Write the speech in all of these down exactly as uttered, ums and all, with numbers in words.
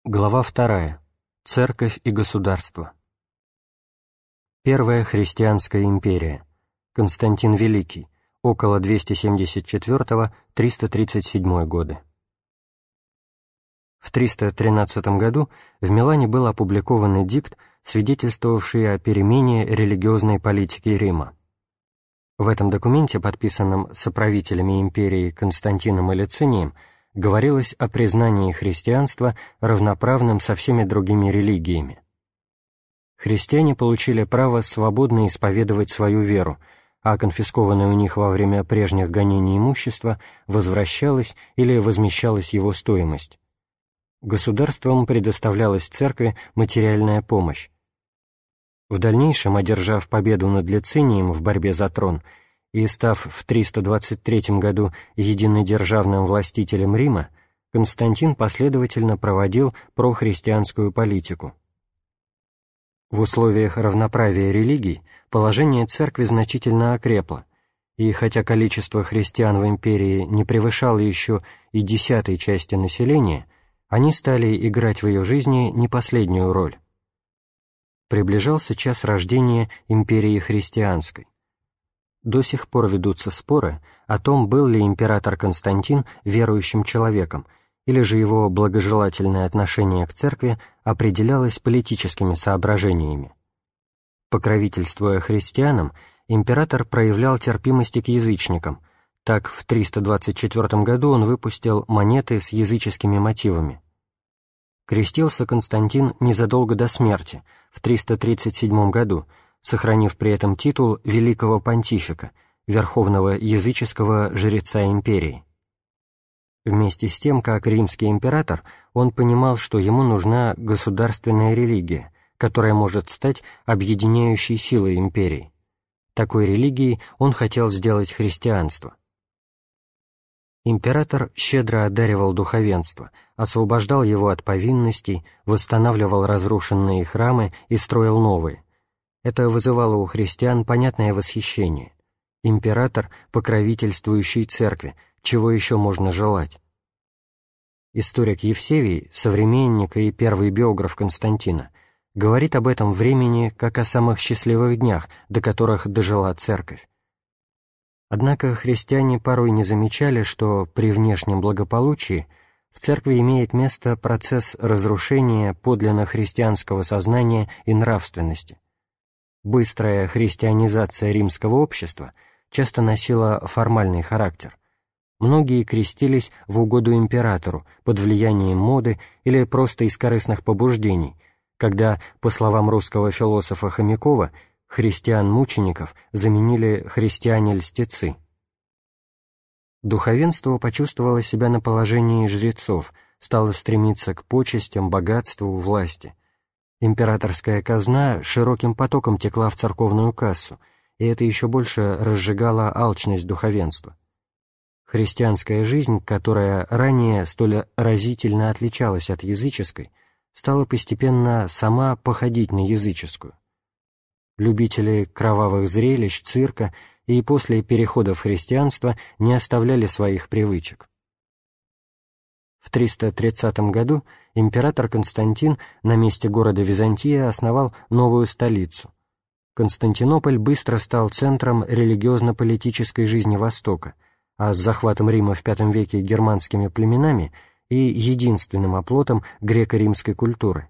Глава вторая. Церковь и государство. Первая христианская империя. Константин Великий. Около двести семьдесят четвёртого — триста тридцать седьмой годы. В триста тринадцатом году в Милане был опубликован эдикт, свидетельствовавший о перемене религиозной политики Рима. В этом документе, подписанном соправителями империи Константином и Лицинием, говорилось о признании христианства равноправным со всеми другими религиями. Христиане получили право свободно исповедовать свою веру, а конфискованное у них во время прежних гонений имущество возвращалось или возмещалась его стоимость. Государством предоставлялась церкви материальная помощь. В дальнейшем, одержав победу над Лицинием в борьбе за трон и став в триста двадцать третьем году единодержавным властителем Рима, Константин последовательно проводил прохристианскую политику. В условиях равноправия религий положение церкви значительно окрепло, и хотя количество христиан в империи не превышало еще и десятой части населения, они стали играть в ее жизни не последнюю роль. Приближался час рождения империи христианской. До сих пор ведутся споры о том, был ли император Константин верующим человеком, или же его благожелательное отношение к церкви определялось политическими соображениями. Покровительствуя христианам, император проявлял терпимость к язычникам. Так, в триста двадцать четвёртом году он выпустил монеты с языческими мотивами. Крестился Константин незадолго до смерти, в триста тридцать седьмом году, сохранив при этом титул великого понтифика, верховного языческого жреца империи. Вместе с тем, как римский император, он понимал, что ему нужна государственная религия, которая может стать объединяющей силой империи. Такой религией он хотел сделать христианство. Император щедро одаривал духовенство, освобождал его от повинностей, восстанавливал разрушенные храмы и строил новые. Это вызывало у христиан понятное восхищение. Император, покровительствующий церкви, чего еще можно желать? Историк Евсевий, современник и первый биограф Константина, говорит об этом времени как о самых счастливых днях, до которых дожила церковь. Однако христиане порой не замечали, что при внешнем благополучии в церкви имеет место процесс разрушения подлинно христианского сознания и нравственности. Быстрая христианизация римского общества часто носила формальный характер. Многие крестились в угоду императору, под влиянием моды или просто из корыстных побуждений, когда, по словам русского философа Хомякова, христиан-мучеников заменили христиане-льстецы. Духовенство почувствовало себя на положении жрецов, стало стремиться к почестям, богатству, власти. Императорская казна широким потоком текла в церковную кассу, и это еще больше разжигало алчность духовенства. Христианская жизнь, которая ранее столь разительно отличалась от языческой, стала постепенно сама походить на языческую. Любители кровавых зрелищ, цирка и после перехода в христианство не оставляли своих привычек. В триста тридцатом году император Константин на месте города Византия основал новую столицу. Константинополь быстро стал центром религиозно-политической жизни Востока, а с захватом Рима в пятом веке германскими племенами и единственным оплотом греко-римской культуры.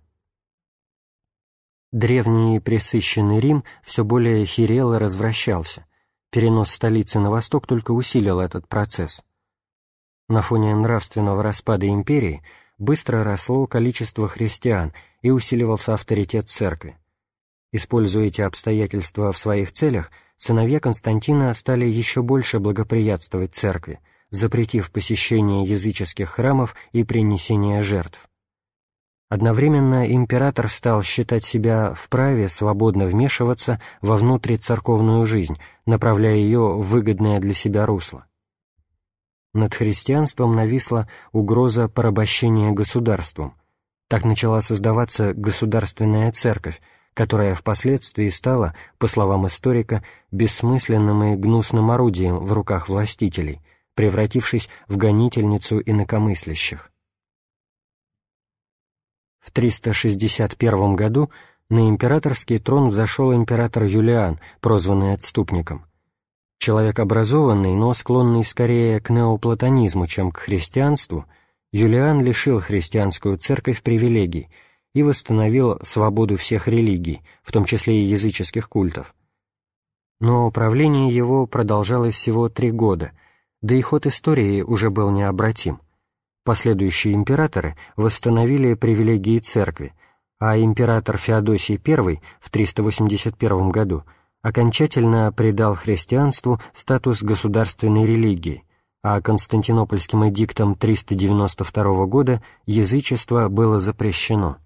Древний и пресыщенный Рим все более хирел и развращался. Перенос столицы на восток только усилил этот процесс. На фоне нравственного распада империи быстро росло количество христиан и усиливался авторитет церкви. Используя эти обстоятельства в своих целях, сыновья Константина стали еще больше благоприятствовать церкви, запретив посещение языческих храмов и принесение жертв. Одновременно император стал считать себя вправе свободно вмешиваться во внутрицерковную жизнь, направляя ее в выгодное для себя русло. Над христианством нависла угроза порабощения государством. Так начала создаваться государственная церковь, которая впоследствии стала, по словам историка, бессмысленным и гнусным орудием в руках властителей, превратившись в гонительницу инакомыслящих. В триста шестьдесят первом году на императорский трон взошел император Юлиан, прозванный отступником. Человек образованный, но склонный скорее к неоплатонизму, чем к христианству, Юлиан лишил христианскую церковь привилегий и восстановил свободу всех религий, в том числе и языческих культов. Но правление его продолжалось всего три года, да и ход истории уже был необратим. Последующие императоры восстановили привилегии церкви, а император Феодосий I в триста восемьдесят первом году окончательно придал христианству статус государственной религии, а Константинопольским эдиктом триста девяносто второго года язычество было запрещено.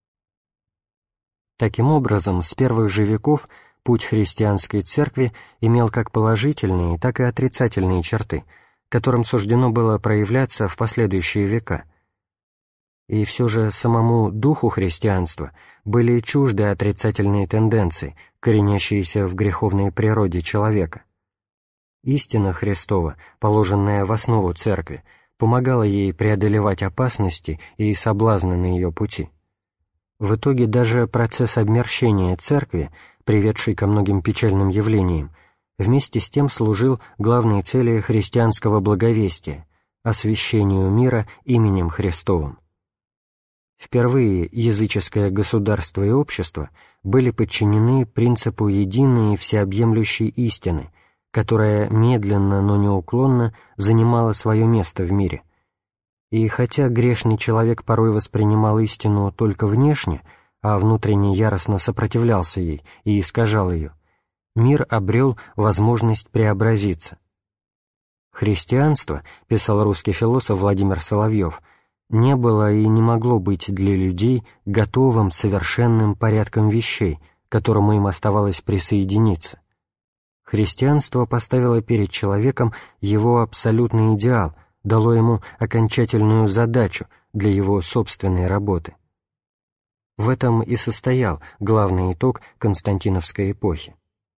Таким образом, с первых же веков путь христианской церкви имел как положительные, так и отрицательные черты, которым суждено было проявляться в последующие века. И все же самому духу христианства были чужды отрицательные тенденции, коренящиеся в греховной природе человека. Истина Христова, положенная в основу церкви, помогала ей преодолевать опасности и соблазны на ее пути. В итоге даже процесс обмерщения церкви, приведший ко многим печальным явлениям, вместе с тем служил главной цели христианского благовестия – освящению мира именем Христовым. Впервые языческое государство и общество были подчинены принципу единой и всеобъемлющей истины, которая медленно, но неуклонно занимала свое место в мире. И хотя грешный человек порой воспринимал истину только внешне, а внутренне яростно сопротивлялся ей и искажал ее, мир обрел возможность преобразиться. Христианство, писал русский философ Владимир Соловьев, не было и не могло быть для людей готовым совершенным порядком вещей, к которому им оставалось присоединиться. Христианство поставило перед человеком его абсолютный идеал, дало ему окончательную задачу для его собственной работы. В этом и состоял главный итог константиновской эпохи.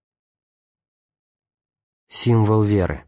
Символ веры.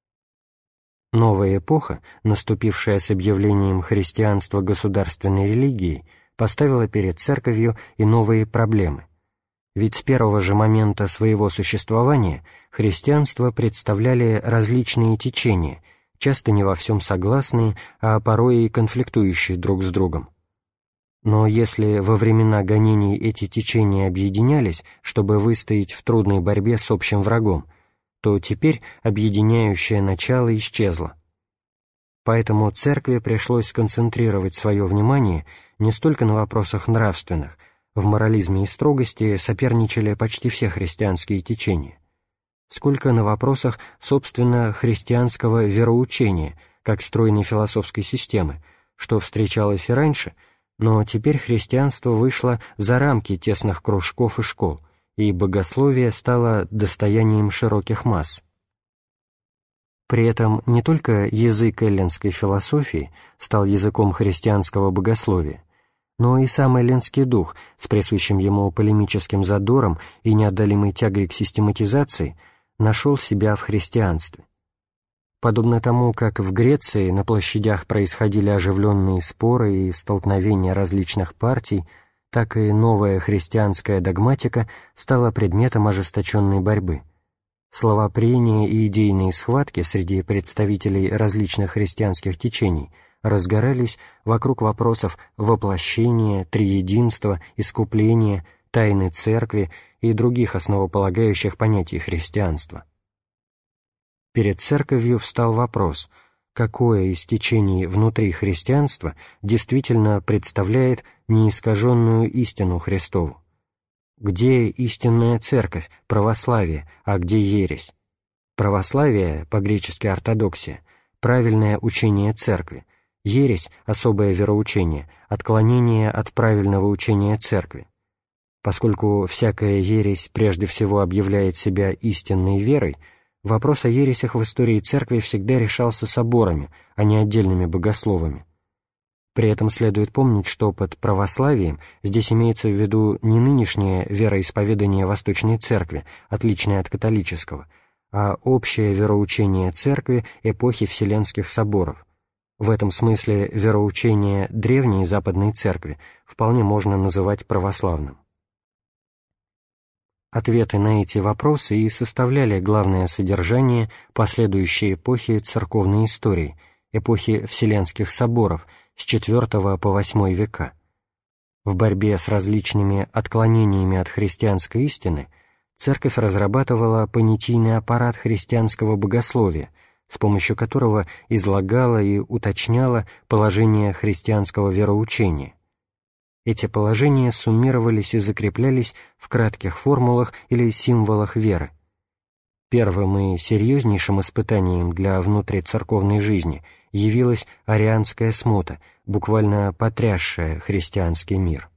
Новая эпоха, наступившая с объявлением христианства государственной религией, поставила перед церковью и новые проблемы. Ведь с первого же момента своего существования христианство представляли различные течения, часто не во всем согласные, а порой и конфликтующие друг с другом. Но если во времена гонений эти течения объединялись, чтобы выстоять в трудной борьбе с общим врагом, то теперь объединяющее начало исчезло. Поэтому церкви пришлось сконцентрировать свое внимание не столько на вопросах нравственных, в морализме и строгости соперничали почти все христианские течения, сколько на вопросах, собственно, христианского вероучения, как стройной философской системы, что встречалось и раньше, но теперь христианство вышло за рамки тесных кружков и школ, и богословие стало достоянием широких масс. При этом не только язык эллинской философии стал языком христианского богословия, но и сам эллинский дух с присущим ему полемическим задором и неотдалимой тягой к систематизации нашел себя в христианстве. Подобно тому, как в Греции на площадях происходили оживленные споры и столкновения различных партий, так и новая христианская догматика стала предметом ожесточенной борьбы. Словопрения и идейные схватки среди представителей различных христианских течений разгорались вокруг вопросов воплощения, триединства, искупления, тайны церкви и других основополагающих понятий христианства. Перед церковью встал вопрос, какое из течений внутри христианства действительно представляет неискаженную истину Христову. Где истинная церковь, православие, а где ересь? Православие, по-гречески ортодоксия, правильное учение церкви, ересь, особое вероучение, отклонение от правильного учения церкви. Поскольку всякая ересь прежде всего объявляет себя истинной верой, вопрос о ересях в истории церкви всегда решался соборами, а не отдельными богословами. При этом следует помнить, что под православием здесь имеется в виду не нынешнее вероисповедание Восточной Церкви, отличное от католического, а общее вероучение Церкви эпохи Вселенских соборов. В этом смысле вероучение древней Западной Церкви вполне можно называть православным. Ответы на эти вопросы и составляли главное содержание последующей эпохи церковной истории, эпохи Вселенских соборов с четвёртого по восьмой века. В борьбе с различными отклонениями от христианской истины Церковь разрабатывала понятийный аппарат христианского богословия, с помощью которого излагала и уточняла положения христианского вероучения. Эти положения суммировались и закреплялись в кратких формулах или символах веры. Первым и серьезнейшим испытанием для внутрицерковной жизни явилась арианская смута, буквально потрясшая христианский мир.